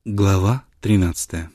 Глава 13.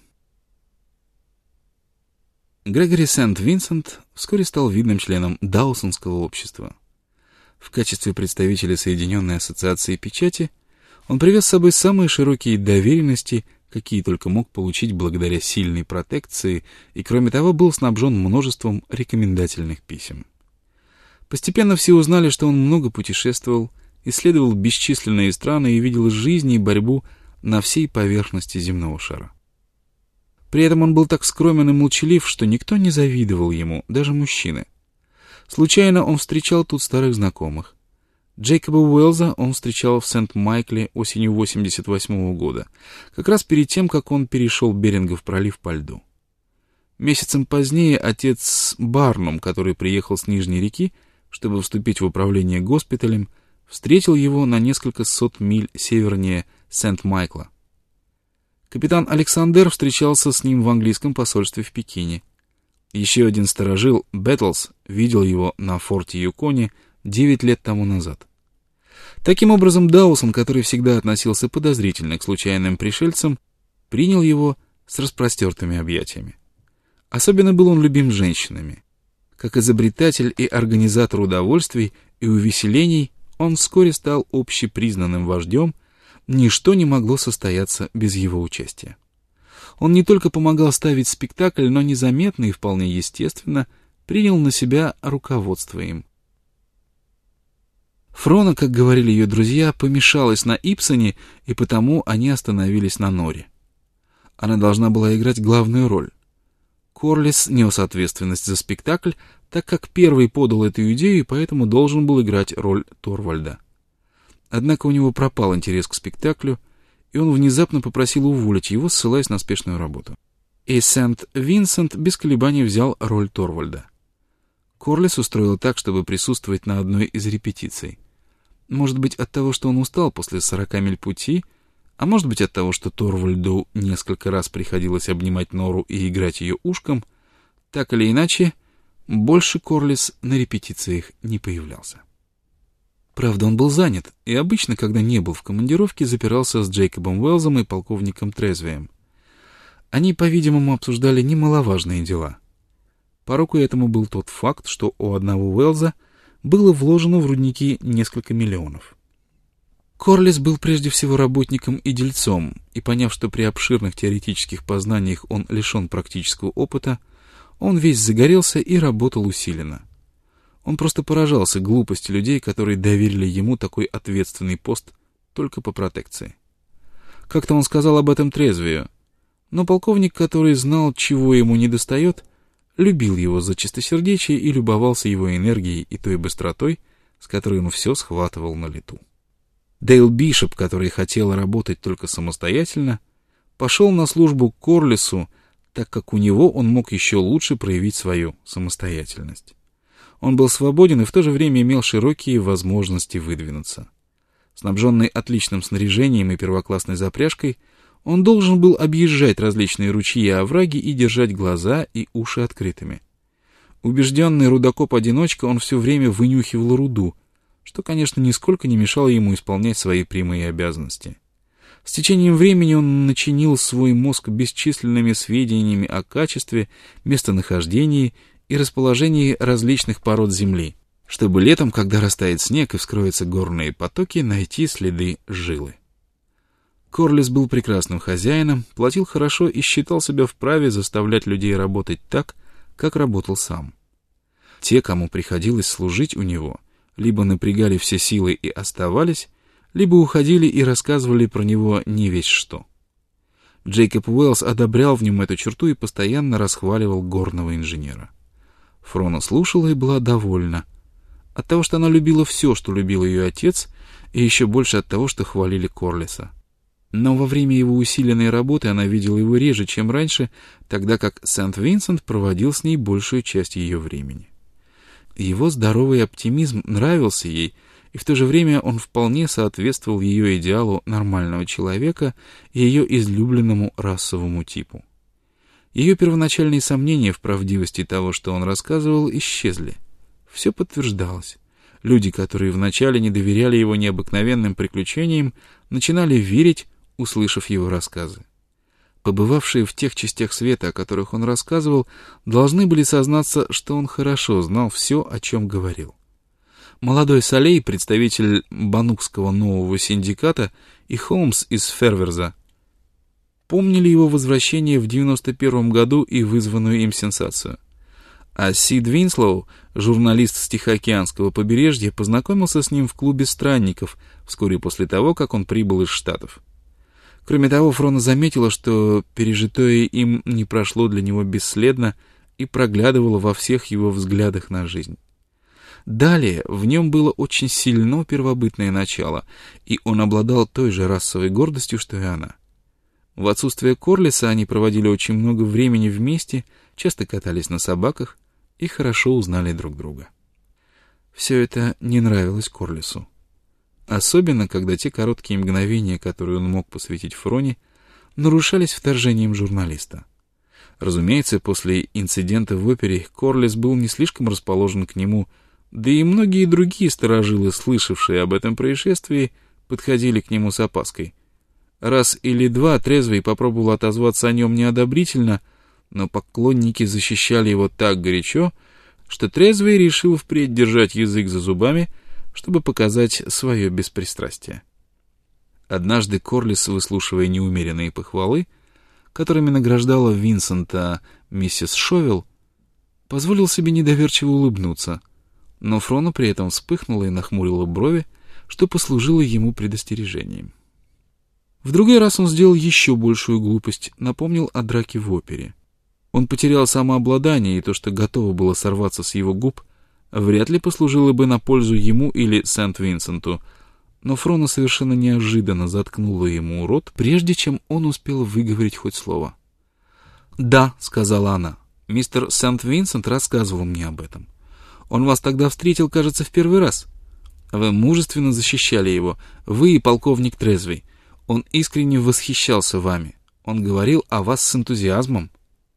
Грегори Сент-Винсент вскоре стал видным членом Даусонского общества. В качестве представителя Соединенной ассоциации печати он привез с собой самые широкие доверенности, какие только мог получить благодаря сильной протекции, и, кроме того, был снабжен множеством рекомендательных писем. Постепенно все узнали, что он много путешествовал, исследовал бесчисленные страны и видел жизнь и борьбу на всей поверхности земного шара. При этом он был так скромен и молчалив, что никто не завидовал ему, даже мужчины. Случайно он встречал тут старых знакомых. Джейкоба Уэллза он встречал в Сент-Майкле осенью 88 года, как раз перед тем, как он перешел Берингов пролив по льду. Месяцем позднее отец Барнум, который приехал с Нижней реки, чтобы вступить в управление госпиталем, встретил его на несколько сот миль севернее Сент-Майкла. Капитан Александр встречался с ним в английском посольстве в Пекине. Еще один сторожил, Бэттлс, видел его на форте Юконе 9 лет тому назад. Таким образом, Даусон, который всегда относился подозрительно к случайным пришельцам, принял его с распростертыми объятиями. Особенно был он любим женщинами. Как изобретатель и организатор удовольствий и увеселений, он вскоре стал общепризнанным вождем, ничто не могло состояться без его участия. Он не только помогал ставить спектакль, но незаметно и вполне естественно принял на себя руководство им. Фрона, как говорили ее друзья, помешалась на Ипсоне, и потому они остановились на Норе. Она должна была играть главную роль. Корлис нес ответственность за спектакль, так как первый подал эту идею и поэтому должен был играть роль Торвальда. Однако у него пропал интерес к спектаклю, и он внезапно попросил уволить его, ссылаясь на спешную работу. И Сент-Винсент без колебаний взял роль Торвальда. Корлис устроил так, чтобы присутствовать на одной из репетиций. Может быть, от того, что он устал после 40 миль пути, а может быть, от того, что Торвальду несколько раз приходилось обнимать Нору и играть ее ушком, так или иначе, больше Корлис на репетициях не появлялся. Правда, он был занят, и обычно, когда не был в командировке, запирался с Джейкобом Уэллзом и полковником Трезвием. Они, по-видимому, обсуждали немаловажные дела. Порокой этому был тот факт, что у одного Уэллза было вложено в рудники несколько миллионов. Корлис был прежде всего работником и дельцом, и, поняв, что при обширных теоретических познаниях он лишен практического опыта, он весь загорелся и работал усиленно. Он просто поражался глупости людей, которые доверили ему такой ответственный пост только по протекции. Как-то он сказал об этом Трезвию, но полковник, который знал, чего ему недостает, любил его за чистосердечие и любовался его энергией и той быстротой, с которой он все схватывал на лету. Дейл Бишоп, который хотел работать только самостоятельно, пошел на службу к Корлису, так как у него он мог еще лучше проявить свою самостоятельность. Он был свободен и в то же время имел широкие возможности выдвинуться. Снабженный отличным снаряжением и первоклассной запряжкой, он должен был объезжать различные ручьи и овраги и держать глаза и уши открытыми. Убежденный рудокоп-одиночка, он все время вынюхивал руду, что, конечно, нисколько не мешало ему исполнять свои прямые обязанности. С течением времени он начинил свой мозг бесчисленными сведениями о качестве, местонахождении и расположении различных пород земли, чтобы летом, когда растает снег и вскроются горные потоки, найти следы жилы. Корлис был прекрасным хозяином, платил хорошо и считал себя вправе заставлять людей работать так, как работал сам. Те, кому приходилось служить у него, либо напрягали все силы и оставались, либо уходили и рассказывали про него не весть что. Джейкоб Уэллс одобрял в нем эту черту и постоянно расхваливал горного инженера. Фрона слушала и была довольна. От того, что она любила все, что любил ее отец, и еще больше от того, что хвалили Корлиса. Но во время его усиленной работы она видела его реже, чем раньше, тогда как Сент-Винсент проводил с ней большую часть ее времени. Его здоровый оптимизм нравился ей, и в то же время он вполне соответствовал ее идеалу нормального человека и ее излюбленному расовому типу. Ее первоначальные сомнения в правдивости того, что он рассказывал, исчезли. Все подтверждалось. Люди, которые вначале не доверяли его необыкновенным приключениям, начинали верить, услышав его рассказы. Побывавшие в тех частях света, о которых он рассказывал, должны были сознаться, что он хорошо знал все, о чем говорил. Молодой Солей, представитель банукского нового синдиката, и Холмс из Ферверза помнили его возвращение в 91 году и вызванную им сенсацию. А Сид Винслоу, журналист с Тихоокеанского побережья, познакомился с ним в клубе странников вскоре после того, как он прибыл из Штатов. Кроме того, Фрона заметила, что пережитое им не прошло для него бесследно и проглядывало во всех его взглядах на жизнь. Далее в нем было очень сильно первобытное начало, и он обладал той же расовой гордостью, что и она. В отсутствие Корлиса они проводили очень много времени вместе, часто катались на собаках и хорошо узнали друг друга. Все это не нравилось Корлису. Особенно, когда те короткие мгновения, которые он мог посвятить Фроне, нарушались вторжением журналиста. Разумеется, после инцидента в опере Корлис был не слишком расположен к нему, да и многие другие старожилы, слышавшие об этом происшествии, подходили к нему с опаской. Раз или два Трезвый попробовал отозваться о нем неодобрительно, но поклонники защищали его так горячо, что Трезвый решил впредь держать язык за зубами, чтобы показать свое беспристрастие. Однажды Корлис, выслушивая неумеренные похвалы, которыми награждала Винсента миссис Шовелл, позволил себе недоверчиво улыбнуться, но Фрона при этом вспыхнула и нахмурила брови, что послужило ему предостережением. В другой раз он сделал еще большую глупость, напомнил о драке в опере. Он потерял самообладание, и то, что готово было сорваться с его губ, вряд ли послужило бы на пользу ему или Сент-Винсенту, но Фрона совершенно неожиданно заткнула ему рот, прежде чем он успел выговорить хоть слово. «Да», — сказала она, — «мистер Сент-Винсент рассказывал мне об этом. Он вас тогда встретил, кажется, в первый раз. Вы мужественно защищали его, вы и полковник Трезвый. Он искренне восхищался вами. Он говорил о вас с энтузиазмом».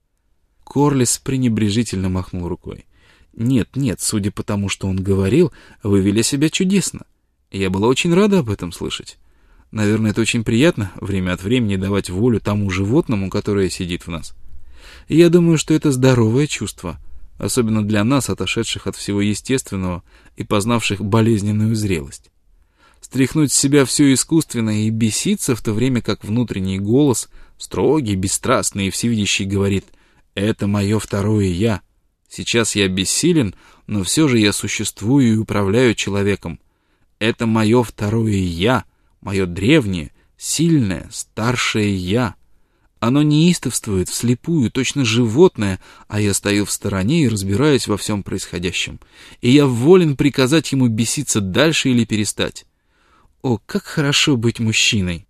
Корлис пренебрежительно махнул рукой. «Нет, судя по тому, что он говорил, вы вели себя чудесно. Я была очень рада об этом слышать. Наверное, это очень приятно время от времени давать волю тому животному, которое сидит в нас. И я думаю, что это здоровое чувство, особенно для нас, отошедших от всего естественного и познавших болезненную зрелость. Стряхнуть с себя все искусственное и беситься, в то время как внутренний голос, строгий, бесстрастный и всевидящий, говорит: «Это мое второе «я». Сейчас я бессилен, но все же я существую и управляю человеком. Это мое второе «я», мое древнее, сильное, старшее «я». Оно неистовствует вслепую, точно животное, а я стою в стороне и разбираюсь во всем происходящем. И я волен приказать ему беситься дальше или перестать. О, как хорошо быть мужчиной!»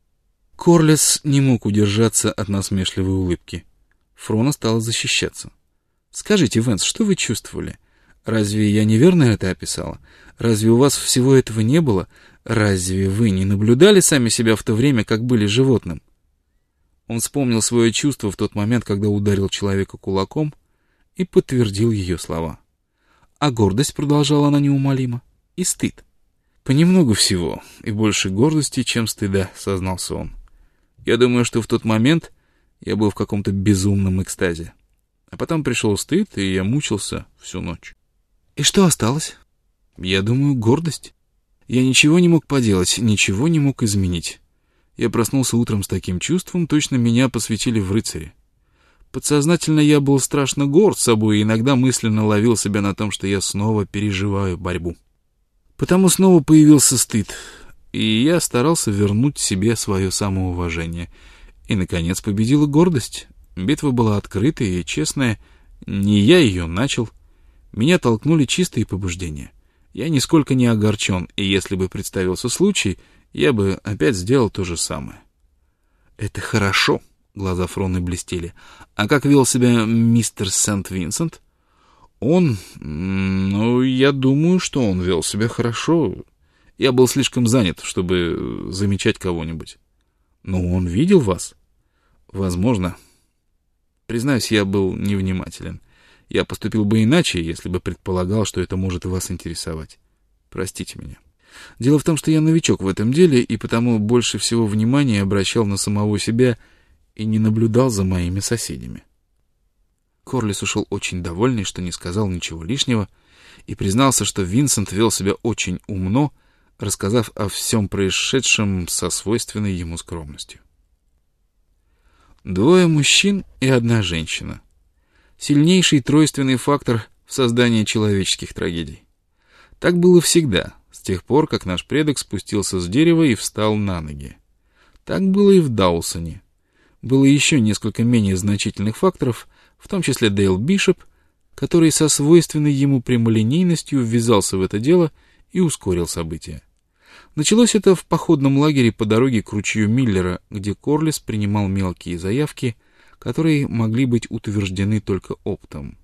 Корлис не мог удержаться от насмешливой улыбки. Фрона стала защищаться. «Скажите, Вэнс, что вы чувствовали? Разве я неверно это описала? Разве у вас всего этого не было? Разве вы не наблюдали сами себя в то время, как были животным?» Он вспомнил свое чувство в тот момент, когда ударил человека кулаком, и подтвердил ее слова. А гордость, продолжала она неумолимо, и стыд. «Понемногу всего, и больше гордости, чем стыда», — сознался он. «Я думаю, что в тот момент я был в каком-то безумном экстазе. А потом пришел стыд, и я мучился всю ночь». «И что осталось?» «Я думаю, гордость. Я ничего не мог поделать, ничего не мог изменить. Я проснулся утром с таким чувством, точно меня посвятили в рыцари. Подсознательно я был страшно горд собой и иногда мысленно ловил себя на том, что я снова переживаю борьбу. Потому снова появился стыд, и я старался вернуть себе свое самоуважение. И, наконец, победила гордость. Битва была открытая и честная. Не я ее начал. Меня толкнули чистые побуждения. Я нисколько не огорчен, и если бы представился случай, я бы опять сделал то же самое». «Это хорошо», — глаза Фроны блестели. «А как вел себя мистер Сент-Винсент?» «Он... я думаю, что он вел себя хорошо. Я был слишком занят, чтобы замечать кого-нибудь». «Но он видел вас?» «Возможно. Признаюсь, я был невнимателен. Я поступил бы иначе, если бы предполагал, что это может вас интересовать. Простите меня. Дело в том, что я новичок в этом деле, и потому больше всего внимания обращал на самого себя и не наблюдал за моими соседями. Корлис ушел очень довольный, что не сказал ничего лишнего, и признался, что Винсент вел себя очень умно, рассказав о всем происшедшем со свойственной ему скромностью. 2 мужчин и 1 женщина. Сильнейший тройственный фактор в создании человеческих трагедий. Так было всегда, с тех пор, как наш предок спустился с дерева и встал на ноги. Так было и в Даусоне. Было еще несколько менее значительных факторов, в том числе Дейл Бишоп, который со свойственной ему прямолинейностью ввязался в это дело и ускорил события. Началось это в походном лагере по дороге к ручью Миллера, где Корлис принимал мелкие заявки, которые могли быть утверждены только оптом.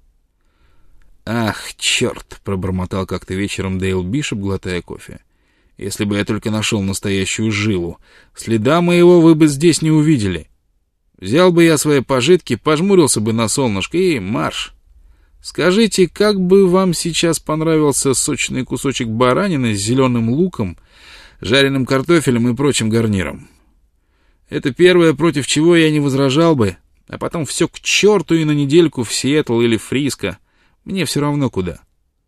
«Ах, черт!» — пробормотал как-то вечером Дейл Бишоп, глотая кофе. «Если бы я только нашел настоящую жилу, следа моего вы бы здесь не увидели. Взял бы я свои пожитки, пожмурился бы на солнышко и марш. Скажите, как бы вам сейчас понравился сочный кусочек баранины с зеленым луком, жареным картофелем и прочим гарниром? Это первое, против чего я не возражал бы, а потом все к черту и на недельку в Сиэтл или Фриско. Мне все равно куда.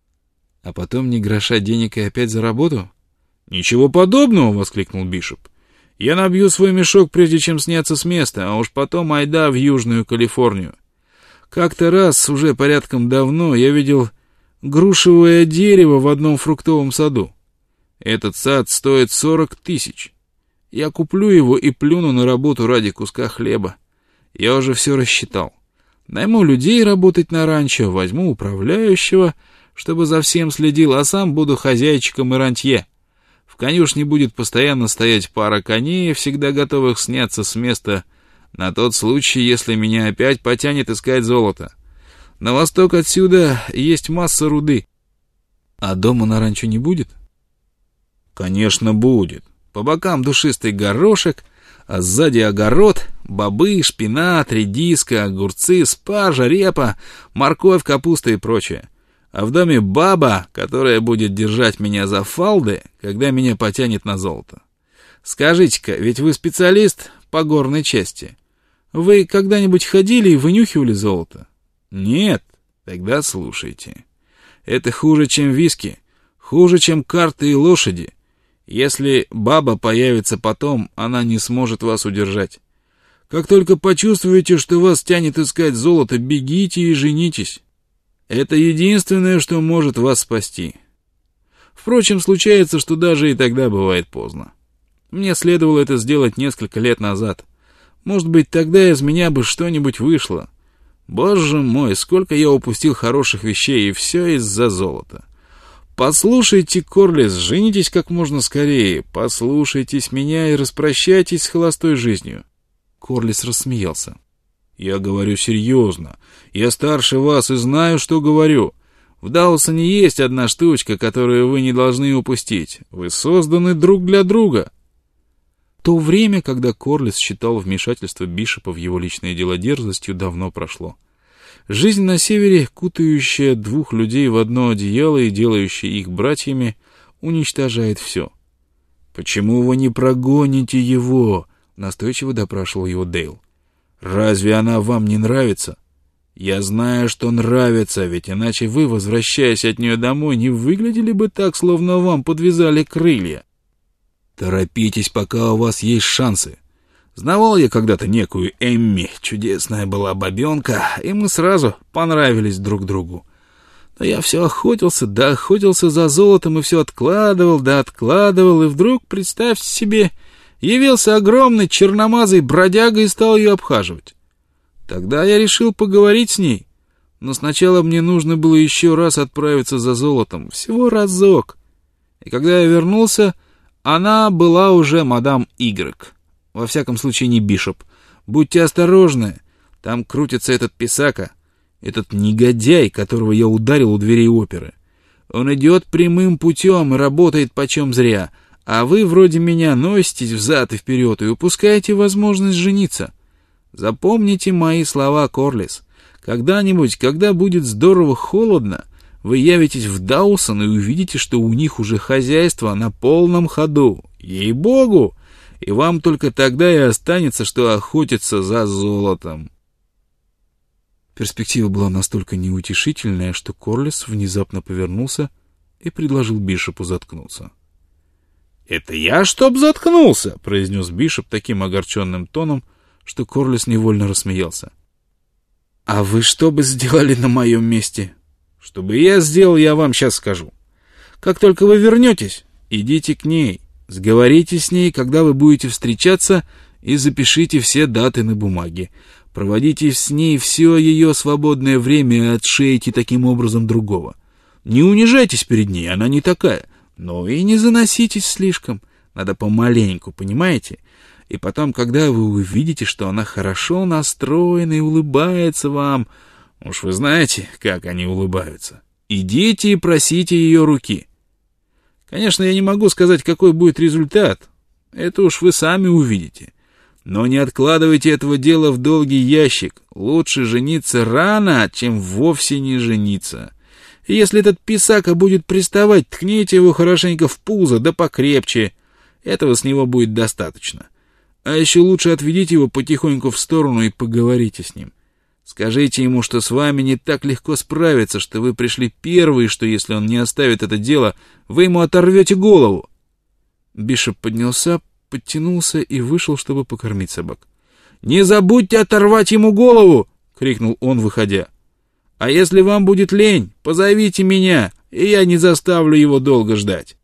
А потом ни гроша денег и опять за работу?» «Ничего подобного!» — воскликнул Бишоп. «Я набью свой мешок, прежде чем сняться с места, а уж потом айда в Южную Калифорнию. Как-то раз, уже порядком давно, я видел грушевое дерево в одном фруктовом саду. Этот сад стоит 40 000. Я куплю его и плюну на работу ради куска хлеба. Я уже все рассчитал. Найму людей работать на ранчо, возьму управляющего, чтобы за всем следил, а сам буду хозяйчиком и рантье. В конюшне будет постоянно стоять пара коней, всегда готовых сняться с места на тот случай, если меня опять потянет искать золото. На восток отсюда есть масса руды». «А дома на ранчо не будет?» «Конечно, будет. По бокам душистый горошек, а сзади огород, бобы, шпинат, редиска, огурцы, спаржа, репа, морковь, капуста и прочее. А в доме баба, которая будет держать меня за фалды, когда меня потянет на золото. Скажите-ка, ведь вы специалист по горной части. Вы когда-нибудь ходили и вынюхивали золото? Нет? Тогда слушайте. Это хуже, чем виски, хуже, чем карты и лошади. Если баба появится потом, она не сможет вас удержать. Как только почувствуете, что вас тянет искать золото, бегите и женитесь. Это единственное, что может вас спасти. Впрочем, случается, что даже и тогда бывает поздно. Мне следовало это сделать несколько лет назад. Может быть, тогда из меня бы что-нибудь вышло. Боже мой, сколько я упустил хороших вещей, и все из-за золота. Послушайте, Корлис, женитесь как можно скорее. Послушайтесь меня и распрощайтесь с холостой жизнью. Корлис рассмеялся. Я говорю серьезно. Я старше вас и знаю, что говорю. В Даусоне есть одна штучка, которую вы не должны упустить. Вы созданы друг для друга. То время, когда Корлис считал вмешательство Бишопа в его личное дело дерзостью, давно прошло. Жизнь на севере, кутающая 2 людей в одно одеяло и делающая их братьями, уничтожает все. «Почему вы не прогоните его?» — настойчиво допрашивал его Дейл. «Разве она вам не нравится?» «Я знаю, что нравится, ведь иначе вы, возвращаясь от нее домой, не выглядели бы так, словно вам подвязали крылья. Торопитесь, пока у вас есть шансы. Знавал я когда-то некую Эмми, чудесная была бабенка, и мы сразу понравились друг другу. Но я все охотился, да охотился за золотом, и все откладывал, да откладывал, и вдруг, представьте себе, явился огромный черномазый бродяга и стал ее обхаживать. Тогда я решил поговорить с ней, но сначала мне нужно было еще раз отправиться за золотом, всего разок. И когда я вернулся, она была уже мадам Игрек. Во всяком случае, не Бишоп. Будьте осторожны, там крутится этот писака, этот негодяй, которого я ударил у дверей оперы. Он идет прямым путем и работает почем зря, а вы, вроде меня, носитесь взад и вперед и упускаете возможность жениться. Запомните мои слова, Корлис. Когда-нибудь, когда будет здорово холодно, вы явитесь в Даусон и увидите, что у них уже хозяйство на полном ходу. Ей-богу! и вам только тогда и останется, что охотиться за золотом». Перспектива была настолько неутешительная, что Корлис внезапно повернулся и предложил Бишопу заткнуться. «Это я, чтоб заткнулся!» — произнес Бишоп таким огорченным тоном, что Корлис невольно рассмеялся. «А вы что бы сделали на моем месте?» «Что бы я сделал, я вам сейчас скажу. Как только вы вернетесь, идите к ней, сговоритесь с ней, когда вы будете встречаться, и запишите все даты на бумаге. Проводите с ней все ее свободное время и отшейте таким образом другого. Не унижайтесь перед ней, она не такая, но и не заноситесь слишком. Надо помаленьку, понимаете? И потом, когда вы увидите, что она хорошо настроена и улыбается вам, уж вы знаете, как они улыбаются, идите и просите ее руки. Конечно, я не могу сказать, какой будет результат. Это уж вы сами увидите. Но не откладывайте этого дела в долгий ящик. Лучше жениться рано, чем вовсе не жениться. И если этот писака будет приставать, ткните его хорошенько в пузо, да покрепче. Этого с него будет достаточно. А еще лучше отведите его потихоньку в сторону и поговорите с ним. Скажите ему, что с вами не так легко справиться, что вы пришли первые, что если он не оставит это дело, вы ему оторвете голову. Бишоп поднялся, подтянулся и вышел, чтобы покормить собак. «Не забудьте оторвать ему голову!» — крикнул он, выходя. «А если вам будет лень, позовите меня, и я не заставлю его долго ждать».